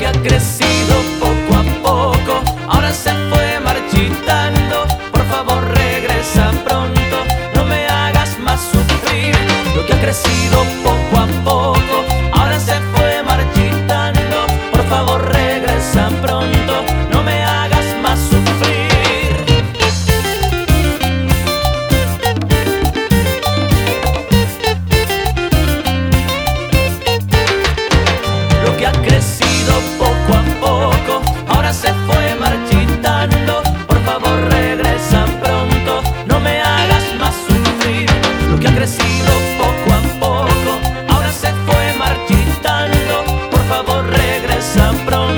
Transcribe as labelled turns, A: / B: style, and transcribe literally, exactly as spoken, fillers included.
A: ha crecido poco a poco, ahora se fue marchitando. Por favor regresa pronto, no me hagas más sufrir. Lo que ha crecido poco a poco, ahora se fue marchitando. Por favor regresa pronto, no me hagas más sufrir. Lo que ha crecido poco a poco, ahora se fue marchitando. Por favor regresa pronto, no me hagas más sufrir. Lo que ha crecido poco a poco, ahora se fue marchitando. Por favor regresa pronto.